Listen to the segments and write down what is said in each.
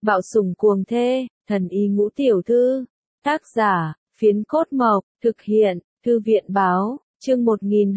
Bạo sủng cuồng thê, thần y ngũ tiểu thư. Tác giả, Phiến Cốt Mộc, thực hiện, Thư viện báo, chương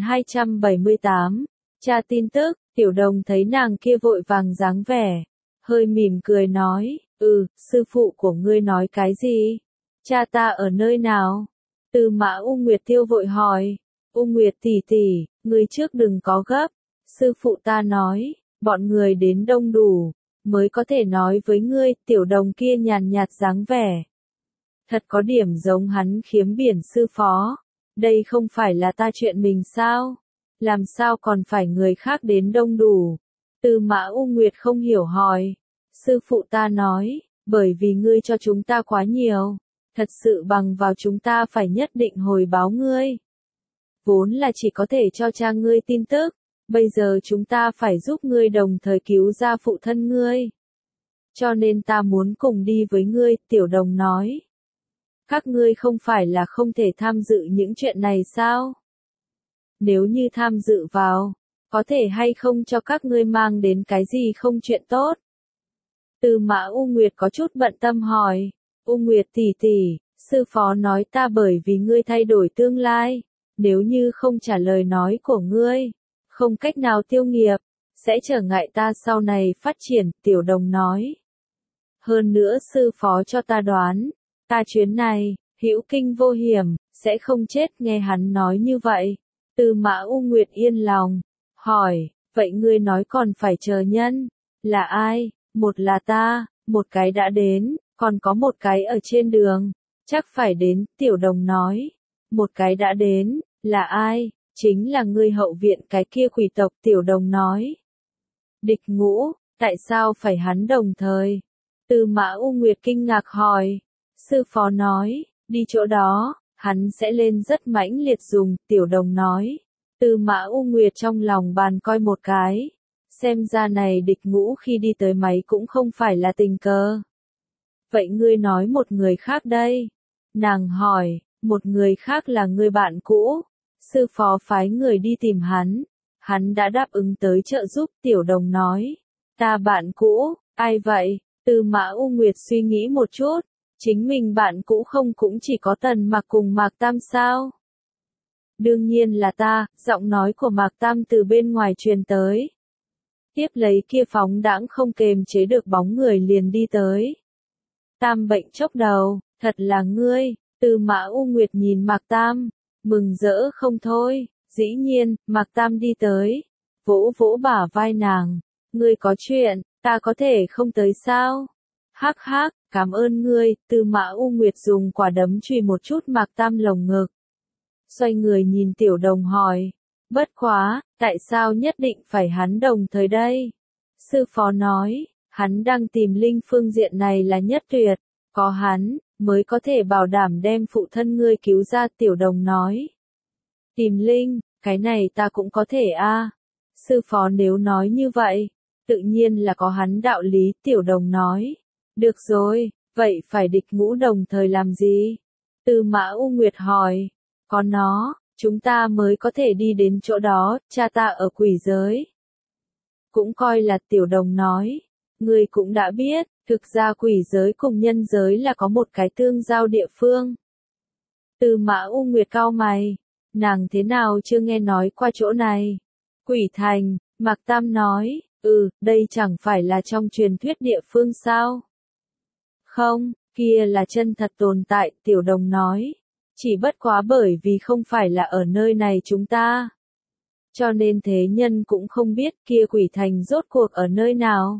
1278. Tra tin tức, Tiểu Đồng thấy nàng kia vội vàng dáng vẻ, hơi mỉm cười nói, sư phụ của ngươi nói cái gì? Cha ta ở nơi nào? Tư Mã U Nguyệt Tiêu vội hỏi, U Nguyệt tỷ tỷ, ngươi trước đừng có gấp, sư phụ ta nói, bọn người đến đông đủ, mới có thể nói với ngươi. Tiểu Đồng kia nhàn nhạt dáng vẻ, thật có điểm giống hắn khiếm biển sư phó, đây không phải là ta chuyện mình sao? Làm sao còn phải người khác đến đông đủ? Tư Mã U Nguyệt không hiểu hỏi, sư phụ ta nói, bởi vì ngươi cho chúng ta quá nhiều, thật sự bằng vào chúng ta phải nhất định hồi báo ngươi. Vốn là chỉ có thể cho cha ngươi tin tức, bây giờ chúng ta phải giúp ngươi đồng thời cứu ra phụ thân ngươi. Cho nên ta muốn cùng đi với ngươi, Tiểu Đồng nói. Các ngươi không phải là không thể tham dự những chuyện này sao? Nếu như tham dự vào, có thể hay không cho các ngươi mang đến cái gì không chuyện tốt? Tư Mã U Nguyệt có chút bận tâm hỏi, U Nguyệt tỷ tỷ, sư phó nói ta bởi vì ngươi thay đổi tương lai, nếu như không trả lời nói của ngươi, không cách nào tiêu nghiệp, sẽ trở ngại ta sau này phát triển, Tiểu Đồng nói. Hơn nữa sư phó cho ta đoán, ta chuyến này, hữu kinh vô hiểm, sẽ không chết. Nghe hắn nói như vậy, Tư Mã U Nguyệt yên lòng, hỏi, vậy ngươi nói còn phải chờ nhân, là ai? Một là ta, một cái đã đến, còn có một cái ở trên đường, chắc phải đến. Tiểu Đồng nói, một cái đã đến, là ai? Chính là ngươi hậu viện cái kia quỷ tộc. Tiểu Đồng nói, Địch Ngũ, tại sao phải hắn đồng thời? Tư Mã U Nguyệt kinh ngạc hỏi, sư phó nói, đi chỗ đó, hắn sẽ lên rất mãnh liệt dùng. Tiểu Đồng nói, Tư Mã U Nguyệt trong lòng bàn coi một cái, xem ra này Địch Ngũ khi đi tới máy cũng không phải là tình cờ. Vậy ngươi nói một người khác đây? Nàng hỏi, một người khác là người bạn cũ, sư phó phái người đi tìm hắn đã đáp ứng tới trợ giúp. Tiểu Đồng nói, ta bạn cũ, ai vậy? Tư Mã U Nguyệt suy nghĩ một chút, chính mình bạn cũ không cũng chỉ có Tần Mặc cùng Mạc Tam sao? Đương nhiên là ta. Giọng nói của Mạc Tam từ bên ngoài truyền tới. Tiếp lấy kia phóng đãng không kềm chế được bóng người liền đi tới. Tam bệnh chốc đầu, thật là ngươi. Tư Mã U Nguyệt nhìn Mạc Tam, mừng rỡ không thôi. Dĩ nhiên, Mạc Tam đi tới, vỗ vỗ bả vai nàng, ngươi có chuyện, ta có thể không tới sao? Hắc hắc, cảm ơn ngươi. Tư Mã U Nguyệt dùng quả đấm chùy một chút Mạc Tam lồng ngực. Xoay người nhìn Tiểu Đồng hỏi, bất quá, tại sao nhất định phải hắn đồng thời đây? Sư phó nói, hắn đang tìm linh phương diện này là nhất tuyệt, có hắn, mới có thể bảo đảm đem phụ thân ngươi cứu ra. Tiểu Đồng nói, tìm linh, cái này ta cũng có thể a. Sư phó nếu nói như vậy, tự nhiên là có hắn đạo lý. Tiểu Đồng nói, được rồi, vậy phải Địch Ngũ đồng thời làm gì? Tư Mã U Nguyệt hỏi, có nó, chúng ta mới có thể đi đến chỗ đó. Cha ta ở quỷ giới. Cũng coi là. Tiểu Đồng nói, ngươi cũng đã biết, thực ra quỷ giới cùng nhân giới là có một cái tương giao địa phương. Tư Mã U Nguyệt cau mày, nàng thế nào chưa nghe nói qua chỗ này? Quỷ thành. Mạc Tam nói, đây chẳng phải là trong truyền thuyết địa phương sao? Không, kia là chân thật tồn tại. Tiểu Đồng nói, chỉ bất quá bởi vì không phải là ở nơi này chúng ta, cho nên thế nhân cũng không biết kia quỷ thành rốt cuộc ở nơi nào.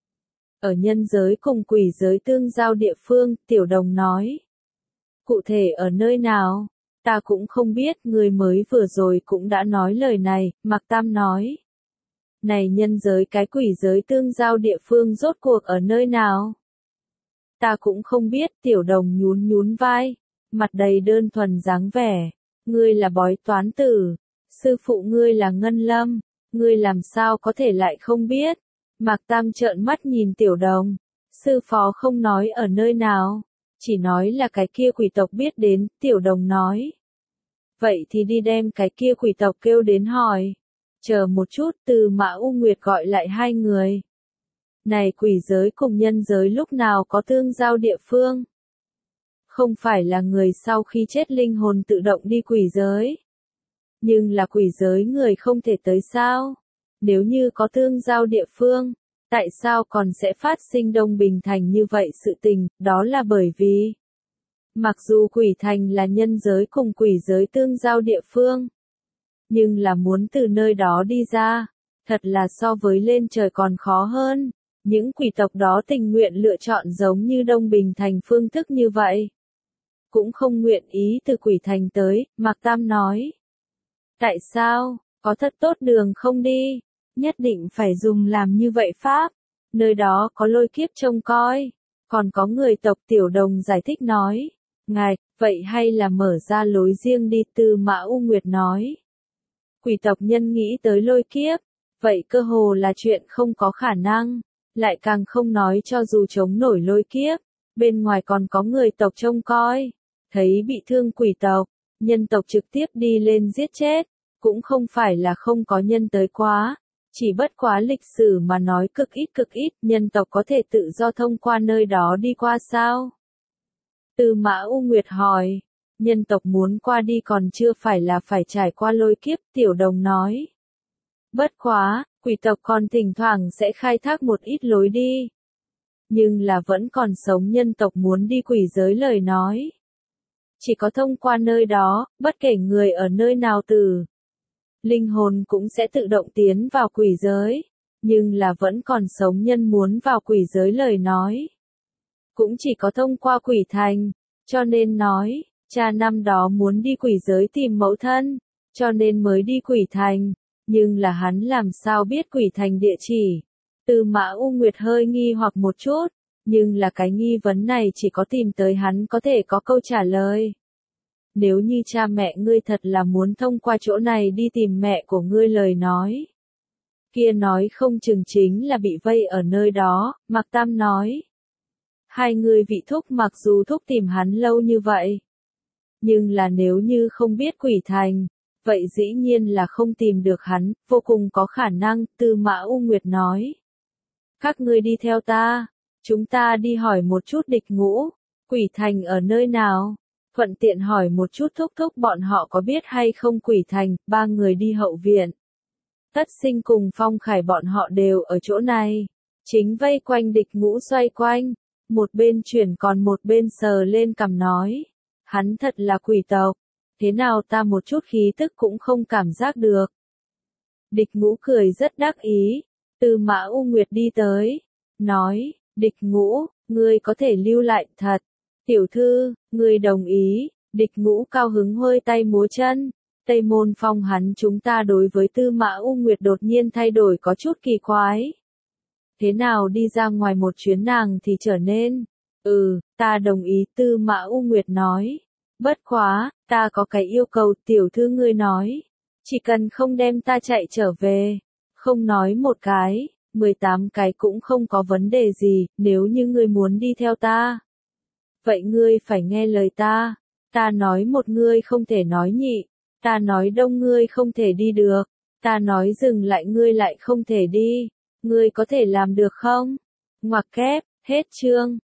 Ở nhân giới cùng quỷ giới tương giao địa phương. Tiểu Đồng nói, cụ thể ở nơi nào, ta cũng không biết. Người mới vừa rồi cũng đã nói lời này. Mạc Tam nói, này nhân giới cái quỷ giới tương giao địa phương rốt cuộc ở nơi nào? Ta cũng không biết. Tiểu Đồng nhún nhún vai, mặt đầy đơn thuần dáng vẻ, ngươi là bói toán tử, sư phụ ngươi là Ngân Lâm, ngươi làm sao có thể lại không biết? Mạc Tam trợn mắt nhìn Tiểu Đồng, sư phó không nói ở nơi nào, chỉ nói là cái kia quỷ tộc biết đến. Tiểu Đồng nói, vậy thì đi đem cái kia quỷ tộc kêu đến hỏi. Chờ một chút. Tư Mã U Nguyệt gọi lại hai người. Này quỷ giới cùng nhân giới lúc nào có tương giao địa phương? Không phải là người sau khi chết linh hồn tự động đi quỷ giới. Nhưng là quỷ giới người không thể tới sao? Nếu như có tương giao địa phương, tại sao còn sẽ phát sinh Đông Bình Thành như vậy sự tình? Đó là bởi vì mặc dù quỷ thành là nhân giới cùng quỷ giới tương giao địa phương, nhưng là muốn từ nơi đó đi ra, thật là so với lên trời còn khó hơn. Những quỷ tộc đó tình nguyện lựa chọn giống như Đông Bình Thành phương thức như vậy. Cũng không nguyện ý từ quỷ thành tới, Mạc Tam nói. Tại sao, có thật tốt đường không đi, nhất định phải dùng làm như vậy pháp, nơi đó có lôi kiếp trông coi, còn có người tộc Tiểu Đồng giải thích nói. Ngài, vậy hay là mở ra lối riêng đi, Tư Mã U Nguyệt nói. Quỷ tộc nhân nghĩ tới lôi kiếp, vậy cơ hồ là chuyện không có khả năng, lại càng không nói cho dù chống nổi lôi kiếp, bên ngoài còn có người tộc trông coi, thấy bị thương quỷ tộc, nhân tộc trực tiếp đi lên giết chết, cũng không phải là không có nhân tới quá, chỉ bất quá lịch sử mà nói cực ít, nhân tộc có thể tự do thông qua nơi đó đi qua sao? Tư Mã U Nguyệt hỏi, nhân tộc muốn qua đi còn chưa phải là phải trải qua lôi kiếp, Tiểu Đồng nói. Bất quá, quỷ tộc còn thỉnh thoảng sẽ khai thác một ít lối đi. Nhưng là vẫn còn sống nhân tộc muốn đi quỷ giới lời nói. Chỉ có thông qua nơi đó, bất kể người ở nơi nào từ. Linh hồn cũng sẽ tự động tiến vào quỷ giới. Nhưng là vẫn còn sống nhân muốn vào quỷ giới lời nói. Cũng chỉ có thông qua quỷ thành. Cho nên nói, cha năm đó muốn đi quỷ giới tìm mẫu thân. Cho nên mới đi quỷ thành. Nhưng là hắn làm sao biết quỷ thành địa chỉ? Tư Mã U Nguyệt hơi nghi hoặc một chút, nhưng là cái nghi vấn này chỉ có tìm tới hắn có thể có câu trả lời. Nếu như cha mẹ ngươi thật là muốn thông qua chỗ này đi tìm mẹ của ngươi lời nói. Kia nói không chừng chính là bị vây ở nơi đó, Mạc Tam nói. Hai người vị thúc mặc dù thúc tìm hắn lâu như vậy. Nhưng là nếu như không biết quỷ thành, vậy dĩ nhiên là không tìm được hắn, vô cùng có khả năng, Tư Mã U Nguyệt nói. Các ngươi đi theo ta, chúng ta đi hỏi một chút Địch Ngũ, quỷ thành ở nơi nào, thuận tiện hỏi một chút thúc thúc bọn họ có biết hay không quỷ thành, ba người đi hậu viện. Tất Sinh cùng Phong Khải bọn họ đều ở chỗ này, chính vây quanh Địch Ngũ xoay quanh, một bên chuyển còn một bên sờ lên cằm nói, hắn thật là quỷ tộc. Thế nào ta một chút khí tức cũng không cảm giác được. Địch Ngũ cười rất đắc ý, Tư Mã U Nguyệt đi tới, nói, Địch Ngũ, ngươi có thể lưu lại thật. Tiểu thư, ngươi đồng ý, Địch Ngũ cao hứng hơi tay múa chân, Tây Môn Phong hắn chúng ta đối với Tư Mã U Nguyệt đột nhiên thay đổi có chút kỳ quái. Thế nào đi ra ngoài một chuyến nàng thì trở nên, ta đồng ý, Tư Mã U Nguyệt nói. Bất quá, ta có cái yêu cầu, tiểu thư ngươi nói. Chỉ cần không đem ta chạy trở về. Không nói một cái, 18 cái cũng không có vấn đề gì, nếu như ngươi muốn đi theo ta. Vậy ngươi phải nghe lời ta. Ta nói một ngươi không thể nói nhị. Ta nói đông ngươi không thể đi được. Ta nói dừng lại ngươi lại không thể đi. Ngươi có thể làm được không? Ngoặc kép, hết chương.